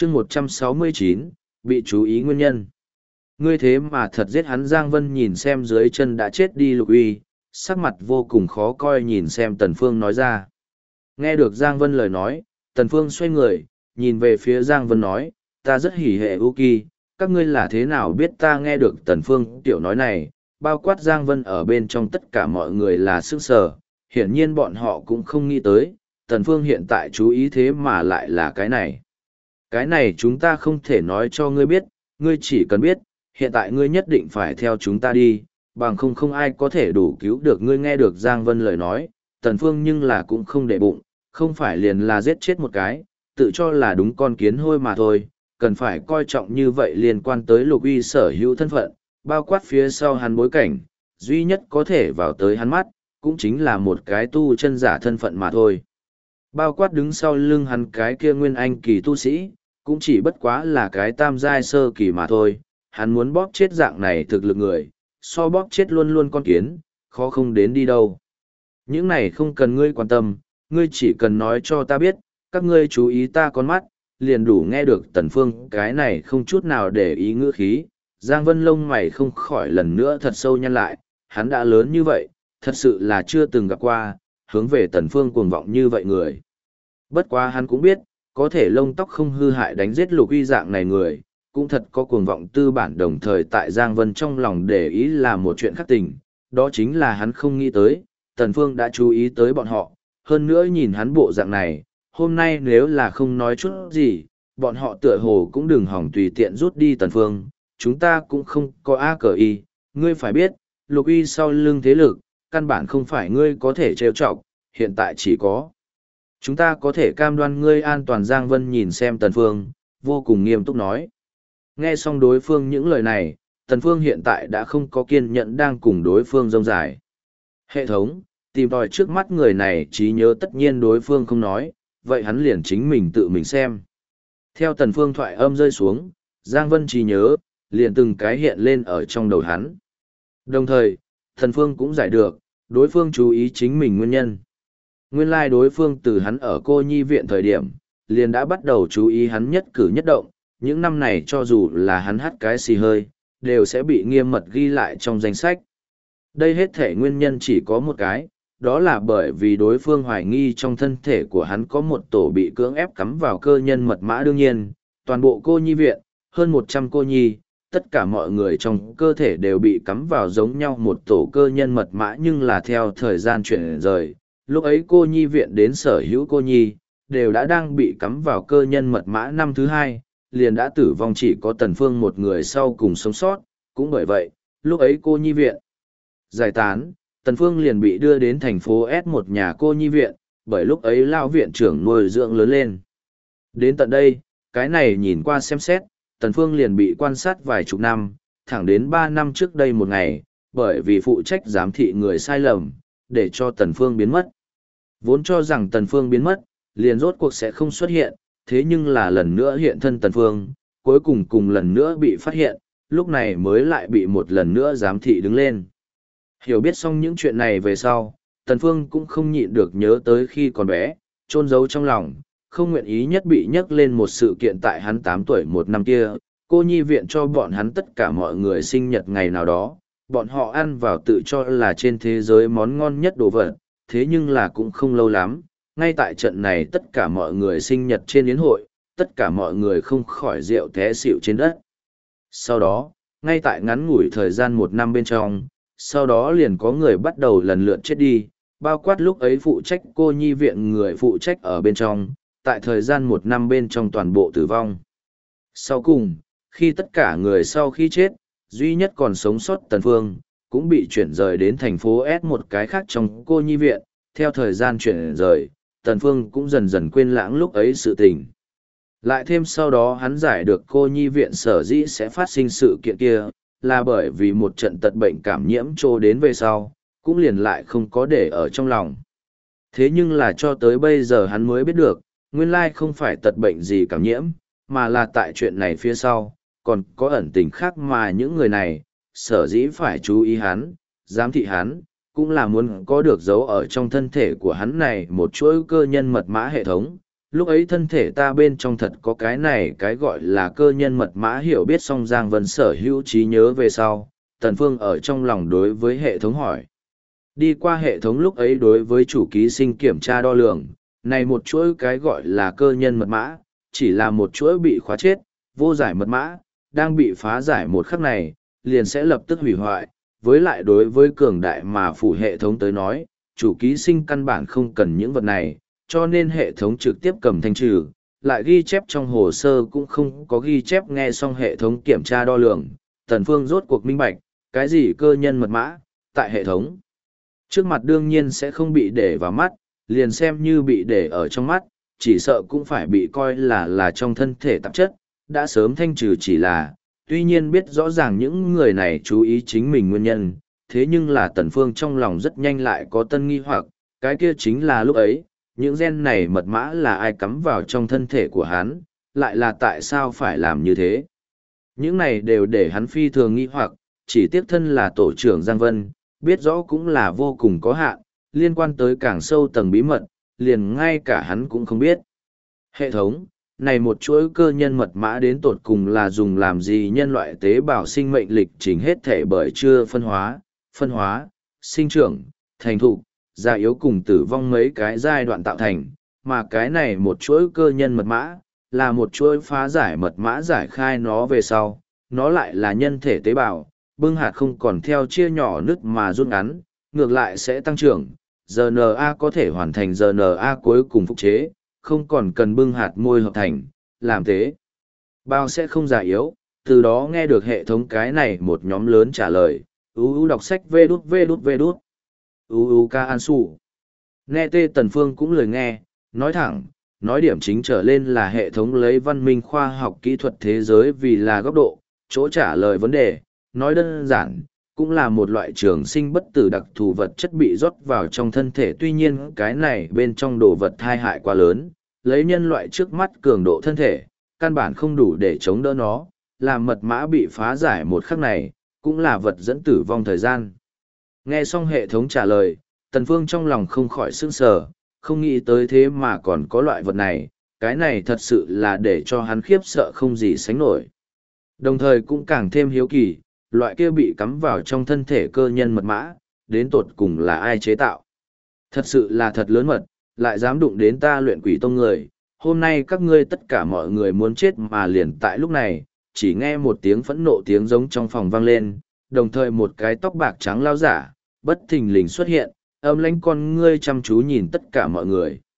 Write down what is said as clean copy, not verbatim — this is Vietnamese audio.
chương 169, bị chú ý nguyên nhân. Ngươi thế mà thật giết hắn. Giang Vân nhìn xem dưới chân đã chết đi Lục Uy, sắc mặt vô cùng khó coi nhìn xem Tần Phương nói ra. Nghe được Giang Vân lời nói, Tần Phương xoay người, nhìn về phía Giang Vân nói, ta rất hỉ hệ Uki, các ngươi là thế nào biết? Ta nghe được Tần Phương tiểu nói này, bao quát Giang Vân ở bên trong tất cả mọi người là sững sờ, hiển nhiên bọn họ cũng không nghĩ tới, Tần Phương hiện tại chú ý thế mà lại là cái này. Cái này chúng ta không thể nói cho ngươi biết, ngươi chỉ cần biết, hiện tại ngươi nhất định phải theo chúng ta đi, bằng không ai có thể đủ cứu được ngươi. Nghe được Giang Vân lời nói, Tần Phương nhưng là cũng không để bụng, không phải liền là giết chết một cái, tự cho là đúng con kiến hôi mà thôi, cần phải coi trọng như vậy. Liên quan tới Lục Uy sở hữu thân phận, bao quát phía sau hắn bối cảnh, duy nhất có thể vào tới hắn mắt, cũng chính là một cái tu chân giả thân phận mà thôi. Bao quát đứng sau lưng hắn cái kia nguyên anh kỳ tu sĩ, cũng chỉ bất quá là cái tam giai sơ kỳ mà thôi. Hắn muốn bóp chết dạng này thực lực người, so bóp chết luôn luôn con kiến, khó không đến đi đâu. Những này không cần ngươi quan tâm, ngươi chỉ cần nói cho ta biết, các ngươi chú ý ta con mắt, liền đủ. Nghe được Tần Phương cái này không chút nào để ý ngữ khí, Giang Vân lông mày không khỏi lần nữa thật sâu nhăn lại, hắn đã lớn như vậy, thật sự là chưa từng gặp qua, hướng về Tần Phương cuồng vọng như vậy người. Bất quá hắn cũng biết, có thể lông tóc không hư hại đánh giết Lục Uy dạng này người, cũng thật có cuồng vọng tư bản. Đồng thời tại Giang Vân trong lòng để ý là một chuyện khác tình, đó chính là hắn không nghĩ tới, Tần Phương đã chú ý tới bọn họ, hơn nữa nhìn hắn bộ dạng này, hôm nay nếu là không nói chút gì, bọn họ tựa hồ cũng đừng hỏng tùy tiện rút đi Tần Phương, chúng ta cũng không có ác cờ y, ngươi phải biết, Lục Uy sau lưng thế lực, căn bản không phải ngươi có thể trêu chọc, hiện tại chỉ có chúng ta có thể cam đoan ngươi an toàn. Giang Vân nhìn xem Tần Phương, vô cùng nghiêm túc nói. Nghe xong đối phương những lời này, Tần Phương hiện tại đã không có kiên nhẫn đang cùng đối phương rông dài. Hệ thống, tìm tòi trước mắt người này trí nhớ, tất nhiên đối phương không nói, vậy hắn liền chính mình tự mình xem. Theo Tần Phương thoại âm rơi xuống, Giang Vân trí nhớ, liền từng cái hiện lên ở trong đầu hắn. Đồng thời, Tần Phương cũng giải được, đối phương chú ý chính mình nguyên nhân. Nguyên lai đối phương từ hắn ở cô nhi viện thời điểm, liền đã bắt đầu chú ý hắn nhất cử nhất động, những năm này cho dù là hắn hắt cái xì hơi, đều sẽ bị nghiêm mật ghi lại trong danh sách. Đây hết thể nguyên nhân chỉ có một cái, đó là bởi vì đối phương hoài nghi trong thân thể của hắn có một tổ bị cưỡng ép cắm vào cơ nhân mật mã. Đương nhiên, toàn bộ cô nhi viện, hơn 100 cô nhi, tất cả mọi người trong cơ thể đều bị cắm vào giống nhau một tổ cơ nhân mật mã, nhưng là theo thời gian chuyển rời, lúc ấy cô nhi viện đến sở hữu cô nhi, đều đã đang bị cắm vào cơ nhân mật mã. Năm thứ hai, liền đã tử vong, chỉ có Tần Phương một người sau cùng sống sót. Cũng bởi vậy, lúc ấy cô nhi viện giải tán, Tần Phương liền bị đưa đến thành phố S một nhà cô nhi viện, bởi lúc ấy lão viện trưởng nuôi dưỡng lớn lên. Đến tận đây, cái này nhìn qua xem xét, Tần Phương liền bị quan sát vài chục năm, thẳng đến 3 năm trước đây một ngày, bởi vì phụ trách giám thị người sai lầm, để cho Tần Phương biến mất. Vốn cho rằng Tần Phương biến mất, liền rốt cuộc sẽ không xuất hiện, thế nhưng là lần nữa hiện thân Tần Phương, cuối cùng lần nữa bị phát hiện, lúc này mới lại bị một lần nữa giám thị đứng lên. Hiểu biết xong những chuyện này về sau, Tần Phương cũng không nhịn được nhớ tới khi còn bé, chôn giấu trong lòng, không nguyện ý nhất bị nhắc lên một sự kiện tại hắn 8 tuổi một năm kia, cô nhi viện cho bọn hắn tất cả mọi người sinh nhật ngày nào đó, bọn họ ăn vào tự cho là trên thế giới món ngon nhất đồ vật, thế nhưng là cũng không lâu lắm, ngay tại trận này tất cả mọi người sinh nhật trên yến hội, tất cả mọi người không khỏi rượu té xỉu trên đất. Sau đó, ngay tại ngắn ngủi thời gian 1 năm bên trong, sau đó liền có người bắt đầu lần lượt chết đi, bao quát lúc ấy phụ trách cô nhi viện người phụ trách ở bên trong, tại thời gian 1 năm bên trong toàn bộ tử vong. Sau cùng, khi tất cả người sau khi chết, duy nhất còn sống sót Tần Phương, cũng bị chuyển rời đến thành phố S một cái khác trong cô nhi viện. Theo thời gian chuyển rời, Tần Phương cũng dần dần quên lãng lúc ấy sự tình. Lại thêm sau đó hắn giải được cô nhi viện sở dĩ sẽ phát sinh sự kiện kia, là bởi vì một trận tật bệnh cảm nhiễm trô đến về sau, cũng liền lại không có để ở trong lòng. Thế nhưng là cho tới bây giờ hắn mới biết được, nguyên lai không phải tật bệnh gì cảm nhiễm, mà là tại chuyện này phía sau, còn có ẩn tình khác mà những người này, sở dĩ phải chú ý hắn, giám thị hắn, cũng là muốn có được dấu ở trong thân thể của hắn này một chuỗi cơ nhân mật mã hệ thống, lúc ấy thân thể ta bên trong thật có cái này cái gọi là cơ nhân mật mã hiểu biết. Xong Giang Vân sở hữu trí nhớ về sau, Tần Phương ở trong lòng đối với hệ thống hỏi. Đi qua hệ thống lúc ấy đối với chủ ký sinh kiểm tra đo lường, này một chuỗi cái gọi là cơ nhân mật mã, chỉ là một chuỗi bị khóa chết, vô giải mật mã, đang bị phá giải một khắc này, liền sẽ lập tức hủy hoại. Với lại đối với cường đại mà phủ hệ thống tới nói, chủ ký sinh căn bản không cần những vật này, cho nên hệ thống trực tiếp cầm thanh trừ, lại ghi chép trong hồ sơ cũng không có ghi chép. Nghe xong hệ thống kiểm tra đo lường, Tần Phương rốt cuộc minh bạch, cái gì cơ nhân mật mã, tại hệ thống trước mặt đương nhiên sẽ không bị để vào mắt, liền xem như bị để ở trong mắt, chỉ sợ cũng phải bị coi là trong thân thể tạp chất, đã sớm thanh trừ chỉ là, tuy nhiên biết rõ ràng những người này chú ý chính mình nguyên nhân, thế nhưng là Tần Phương trong lòng rất nhanh lại có tân nghi hoặc, cái kia chính là lúc ấy, những gen này mật mã là ai cắm vào trong thân thể của hắn, lại là tại sao phải làm như thế. Những này đều để hắn phi thường nghi hoặc, chỉ tiếc thân là tổ trưởng Giang Vân, biết rõ cũng là vô cùng có hạn, liên quan tới càng sâu tầng bí mật, liền ngay cả hắn cũng không biết. Hệ thống, này một chuỗi cơ nhân mật mã đến tột cùng là dùng làm gì? Nhân loại tế bào sinh mệnh lịch trình hết thể bởi chưa phân hóa, sinh trưởng, thành thục, già yếu cùng tử vong mấy cái giai đoạn tạo thành, mà cái này một chuỗi cơ nhân mật mã, là một chuỗi phá giải mật mã giải khai nó về sau, nó lại là nhân thể tế bào, bưng hạt không còn theo chia nhỏ nứt mà rút ngắn, ngược lại sẽ tăng trưởng, RNA có thể hoàn thành RNA cuối cùng phục chế, không còn cần bưng hạt môi hợp thành, làm thế. Bao sẽ không già yếu, từ đó nghe được hệ thống cái này một nhóm lớn trả lời, đọc sách vê đút. Ca An Sủ. Nghe Tê Tần Phương cũng lười nghe, nói thẳng, nói điểm chính trở lên là hệ thống lấy văn minh khoa học kỹ thuật thế giới vì là góc độ, chỗ trả lời vấn đề, nói đơn giản, cũng là một loại trường sinh bất tử đặc thù vật chất bị rót vào trong thân thể. Tuy nhiên cái này bên trong đồ vật thai hại quá lớn, lấy nhân loại trước mắt cường độ thân thể, căn bản không đủ để chống đỡ nó, làm mật mã bị phá giải một khắc này, cũng là vật dẫn tử vong thời gian. Nghe xong hệ thống trả lời, Tần Phương trong lòng không khỏi sững sờ, không nghĩ tới thế mà còn có loại vật này, cái này thật sự là để cho hắn khiếp sợ không gì sánh nổi. Đồng thời cũng càng thêm hiếu kỳ, loại kia bị cắm vào trong thân thể cơ nhân mật mã, đến tột cùng là ai chế tạo. Thật sự là thật lớn mật, lại dám đụng đến ta Luyện Quỷ Tông người, hôm nay các ngươi tất cả mọi người muốn chết mà. Liền tại lúc này, chỉ nghe một tiếng phẫn nộ tiếng giống trong phòng vang lên, đồng thời một cái tóc bạc trắng lao giả, bất thình lình xuất hiện, âm lãnh con ngươi chăm chú nhìn tất cả mọi người.